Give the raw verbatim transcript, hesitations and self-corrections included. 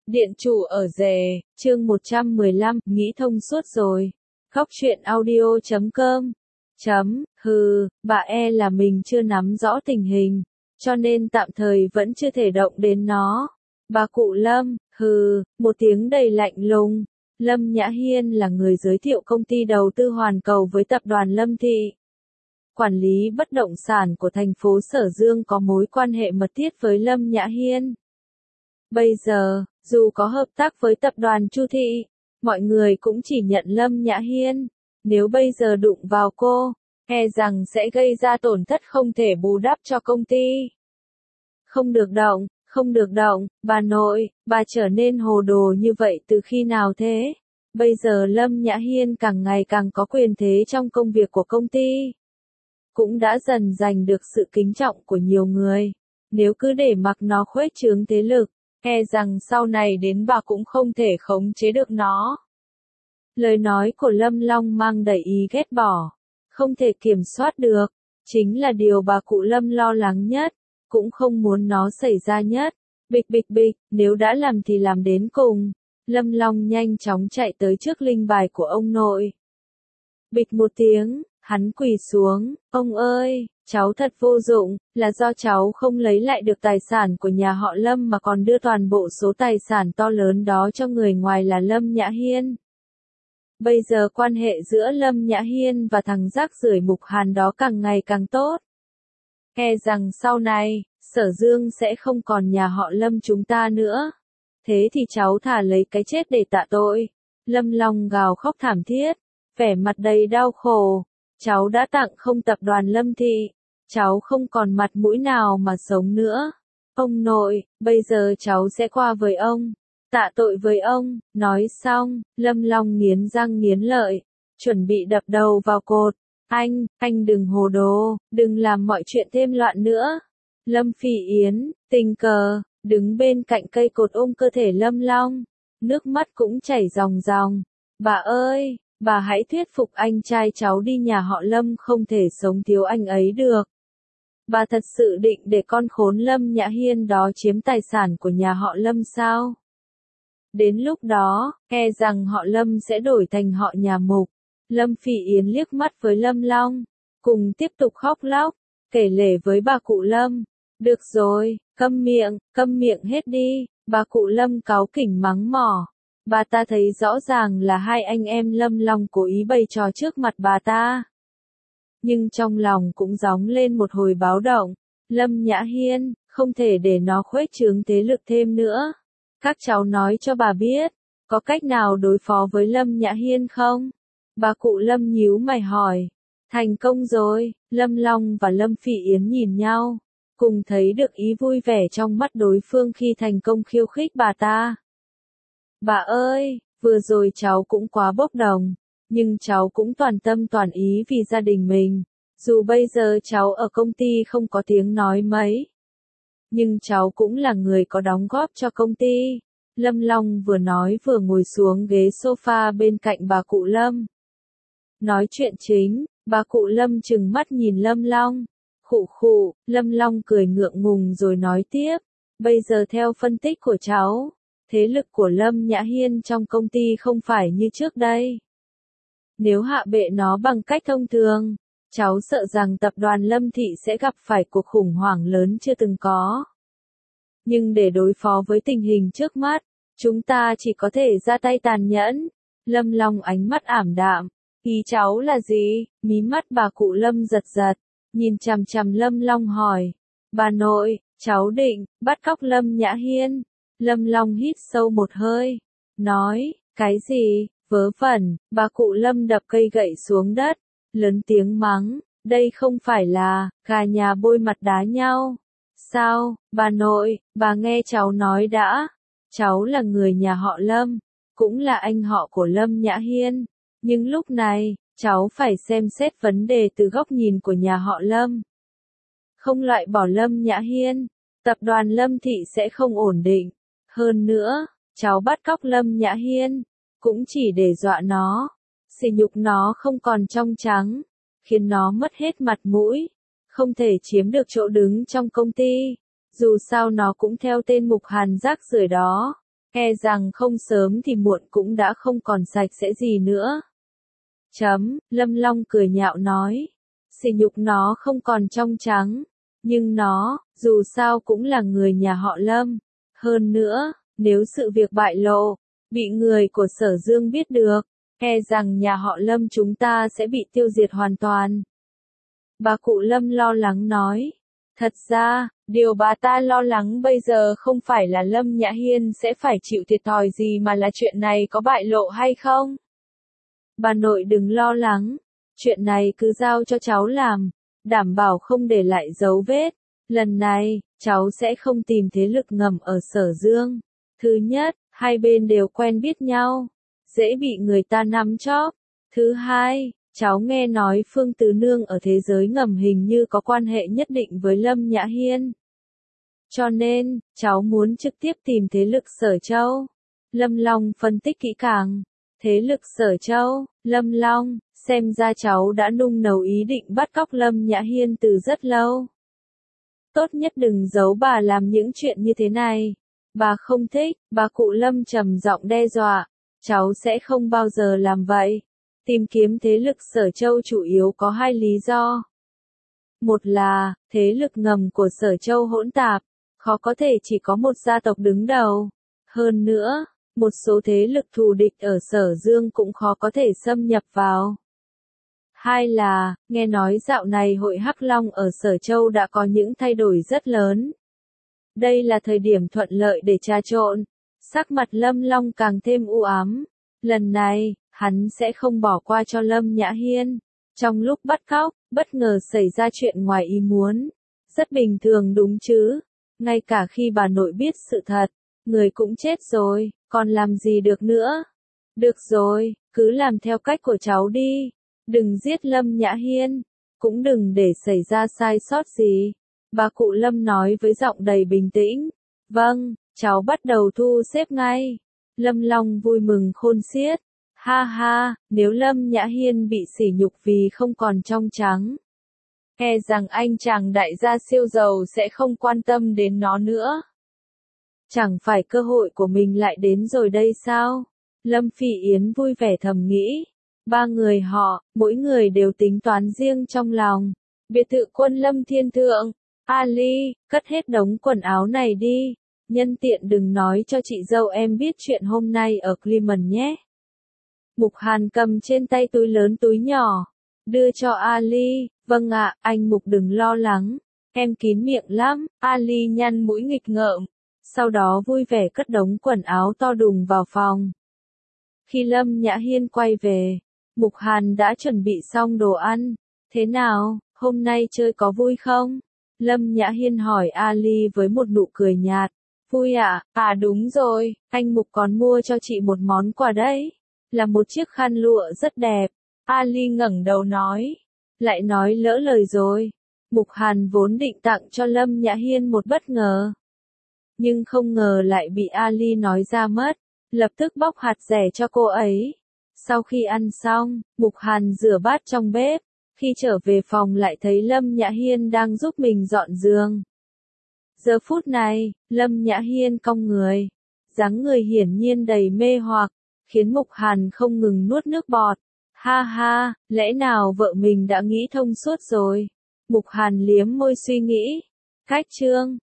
Điện chủ ở rể, chương một trăm mười lăm, nghĩ thông suốt rồi. Góc truyện audio chấm com. Chấm, hừ, bà e là mình chưa nắm rõ tình hình, cho nên tạm thời vẫn chưa thể động đến nó. Bà cụ Lâm, hừ, một tiếng đầy lạnh lùng. Lâm Nhã Hiên là người giới thiệu công ty đầu tư hoàn cầu với tập đoàn Lâm Thị. Quản lý bất động sản của thành phố Sở Dương có mối quan hệ mật thiết với Lâm Nhã Hiên. Bây giờ, dù có hợp tác với tập đoàn Chu Thị, mọi người cũng chỉ nhận Lâm Nhã Hiên. Nếu bây giờ đụng vào cô, e rằng sẽ gây ra tổn thất không thể bù đắp cho công ty. Không được động, không được động, bà nội, bà trở nên hồ đồ như vậy từ khi nào thế? Bây giờ Lâm Nhã Hiên càng ngày càng có quyền thế trong công việc của công ty. Cũng đã dần giành được sự kính trọng của nhiều người. Nếu cứ để mặc nó khuếch trướng thế lực, e rằng sau này đến bà cũng không thể khống chế được nó. Lời nói của Lâm Long mang đầy ý ghét bỏ, không thể kiểm soát được, chính là điều bà cụ Lâm lo lắng nhất, cũng không muốn nó xảy ra nhất. Bịch bịch bịch, nếu đã làm thì làm đến cùng. Lâm Long nhanh chóng chạy tới trước linh bài của ông nội. Bịch một tiếng, hắn quỳ xuống, ông ơi, cháu thật vô dụng, là do cháu không lấy lại được tài sản của nhà họ Lâm mà còn đưa toàn bộ số tài sản to lớn đó cho người ngoài là Lâm Nhã Hiên. Bây giờ quan hệ giữa Lâm Nhã Hiên và thằng rác rưởi Mục Hàn đó càng ngày càng tốt. E rằng sau này, Sở Dương sẽ không còn nhà họ Lâm chúng ta nữa. Thế thì cháu thà lấy cái chết để tạ tội. Lâm Long gào khóc thảm thiết, vẻ mặt đầy đau khổ. Cháu đã tặng không tập đoàn Lâm Thị, cháu không còn mặt mũi nào mà sống nữa. Ông nội, bây giờ cháu sẽ qua với ông, tạ tội với ông. Nói xong, Lâm Long nghiến răng nghiến lợi, chuẩn bị đập đầu vào cột. Anh, anh đừng hồ đồ, đừng làm mọi chuyện thêm loạn nữa. Lâm Phỉ Yến, tình cờ, đứng bên cạnh cây cột ôm cơ thể Lâm Long, nước mắt cũng chảy ròng ròng. Bà ơi, bà hãy thuyết phục anh trai cháu đi, nhà họ Lâm không thể sống thiếu anh ấy được. Bà thật sự định để con khốn Lâm Nhã Hiên đó chiếm tài sản của nhà họ Lâm sao? Đến lúc đó, e rằng họ Lâm sẽ đổi thành họ nhà Mục. Lâm Phỉ Yến liếc mắt với Lâm Long, cùng tiếp tục khóc lóc, kể lể với bà cụ Lâm. Được rồi, câm miệng, câm miệng hết đi, bà cụ Lâm cáu kỉnh mắng mỏ. Bà ta thấy rõ ràng là hai anh em Lâm Long cố ý bày trò trước mặt bà ta. Nhưng trong lòng cũng gióng lên một hồi báo động. Lâm Nhã Hiên, không thể để nó khuếch trướng thế lực thêm nữa. Các cháu nói cho bà biết, có cách nào đối phó với Lâm Nhã Hiên không? Bà cụ Lâm nhíu mày hỏi. Thành công rồi, Lâm Long và Lâm Phỉ Yến nhìn nhau, cùng thấy được ý vui vẻ trong mắt đối phương khi thành công khiêu khích bà ta. Bà ơi, vừa rồi cháu cũng quá bốc đồng, nhưng cháu cũng toàn tâm toàn ý vì gia đình mình. Dù bây giờ cháu ở công ty không có tiếng nói mấy, nhưng cháu cũng là người có đóng góp cho công ty. Lâm Long vừa nói vừa ngồi xuống ghế sofa bên cạnh bà cụ Lâm. Nói chuyện chính, bà cụ Lâm trừng mắt nhìn Lâm Long. Khụ khụ, Lâm Long cười ngượng ngùng rồi nói tiếp. Bây giờ theo phân tích của cháu, thế lực của Lâm Nhã Hiên trong công ty không phải như trước đây. Nếu hạ bệ nó bằng cách thông thường, cháu sợ rằng tập đoàn Lâm Thị sẽ gặp phải cuộc khủng hoảng lớn chưa từng có. Nhưng để đối phó với tình hình trước mắt, chúng ta chỉ có thể ra tay tàn nhẫn. Lâm Long ánh mắt ảm đạm. Ý cháu là gì? Mí mắt bà cụ Lâm giật giật, nhìn chằm chằm Lâm Long hỏi. Bà nội, cháu định bắt cóc Lâm Nhã Hiên. Lâm Long hít sâu một hơi, nói, cái gì, vớ vẩn. Bà cụ Lâm đập cây gậy xuống đất, lớn tiếng mắng, đây không phải là gà nhà bôi mặt đá nhau. Sao, bà nội, bà nghe cháu nói đã. Cháu là người nhà họ Lâm, cũng là anh họ của Lâm Nhã Hiên. Nhưng lúc này, cháu phải xem xét vấn đề từ góc nhìn của nhà họ Lâm. Không loại bỏ Lâm Nhã Hiên, tập đoàn Lâm Thị sẽ không ổn định. Hơn nữa, cháu bắt cóc Lâm Nhã Hiên, cũng chỉ để dọa nó, sỉ nhục nó không còn trong trắng, khiến nó mất hết mặt mũi, không thể chiếm được chỗ đứng trong công ty. Dù sao nó cũng theo tên Mục Hàn rác rưởi đó. e rằng không sớm thì muộn cũng đã không còn sạch sẽ gì nữa. Chấm, Lâm Long cười nhạo nói. Sỉ nhục nó không còn trong trắng. Nhưng nó, dù sao cũng là người nhà họ Lâm. Hơn nữa, nếu sự việc bại lộ, bị người của Sở Dương biết được, e rằng nhà họ Lâm chúng ta sẽ bị tiêu diệt hoàn toàn. Bà cụ Lâm lo lắng nói. Thật ra, điều bà ta lo lắng bây giờ không phải là Lâm Nhã Hiên sẽ phải chịu thiệt thòi gì mà là chuyện này có bại lộ hay không. Bà nội đừng lo lắng, chuyện này cứ giao cho cháu làm, đảm bảo không để lại dấu vết. Lần này, cháu sẽ không tìm thế lực ngầm ở Sở Dương. Thứ nhất, hai bên đều quen biết nhau, dễ bị người ta nắm chóp. Thứ hai, cháu nghe nói Phương Tứ Nương ở thế giới ngầm hình như có quan hệ nhất định với Lâm Nhã Hiên. Cho nên, cháu muốn trực tiếp tìm thế lực Sở Châu. Lâm Long phân tích kỹ càng. Thế lực Sở Châu, Lâm Long, xem ra cháu đã nung nấu ý định bắt cóc Lâm Nhã Hiên từ rất lâu. Tốt nhất đừng giấu bà làm những chuyện như thế này. Bà không thích, bà cụ Lâm trầm giọng đe dọa. Cháu sẽ không bao giờ làm vậy. Tìm kiếm thế lực Sở Châu chủ yếu có hai lý do. Một là, thế lực ngầm của Sở Châu hỗn tạp, khó có thể chỉ có một gia tộc đứng đầu. Hơn nữa, một số thế lực thù địch ở Sở Dương cũng khó có thể xâm nhập vào. Hai là, nghe nói dạo này hội Hắc Long ở Sở Châu đã có những thay đổi rất lớn. Đây là thời điểm thuận lợi để trà trộn. Sắc mặt Lâm Long càng thêm u ám. Lần này, hắn sẽ không bỏ qua cho Lâm Nhã Hiên. Trong lúc bắt cóc, bất ngờ xảy ra chuyện ngoài ý muốn. Rất bình thường đúng chứ. Ngay cả khi bà nội biết sự thật, người cũng chết rồi, còn làm gì được nữa. Được rồi, cứ làm theo cách của cháu đi. Đừng giết Lâm Nhã Hiên, cũng đừng để xảy ra sai sót gì. Bà cụ Lâm nói với giọng đầy bình tĩnh. Vâng, cháu bắt đầu thu xếp ngay. Lâm Long vui mừng khôn xiết. Ha ha, nếu Lâm Nhã Hiên bị sỉ nhục vì không còn trong trắng, e rằng anh chàng đại gia siêu giàu sẽ không quan tâm đến nó nữa. Chẳng phải cơ hội của mình lại đến rồi đây sao? Lâm Phỉ Yến vui vẻ thầm nghĩ. Ba người họ, mỗi người đều tính toán riêng trong lòng. Biệt thự Quân Lâm Thiên Thượng. Ali, cất hết đống quần áo này đi. Nhân tiện đừng nói cho chị dâu em biết chuyện hôm nay ở Clement nhé. Mục Hàn cầm trên tay túi lớn túi nhỏ. Đưa cho Ali. Vâng ạ, anh Mục đừng lo lắng. Em kín miệng lắm. Ali nhăn mũi nghịch ngợm. Sau đó vui vẻ cất đống quần áo to đùng vào phòng. Khi Lâm Nhã Hiên quay về, Mục Hàn đã chuẩn bị xong đồ ăn. Thế nào, hôm nay chơi có vui không? Lâm Nhã Hiên hỏi Ali với một nụ cười nhạt. Vui ạ, à? à đúng rồi, anh Mục còn mua cho chị một món quà đấy. Là một chiếc khăn lụa rất đẹp. Ali ngẩng đầu nói. Lại nói lỡ lời rồi. Mục Hàn vốn định tặng cho Lâm Nhã Hiên một bất ngờ. Nhưng không ngờ lại bị Ali nói ra mất. Lập tức bóc hạt rẻ cho cô ấy. Sau khi ăn xong, Mục Hàn rửa bát trong bếp. Khi trở về phòng lại thấy Lâm Nhã Hiên đang giúp mình dọn giường. Giờ phút này, Lâm Nhã Hiên cong người. Dáng người hiển nhiên đầy mê hoặc, khiến Mục Hàn không ngừng nuốt nước bọt. Ha ha, lẽ nào vợ mình đã nghĩ thông suốt rồi? Mục Hàn liếm môi suy nghĩ. Cách chương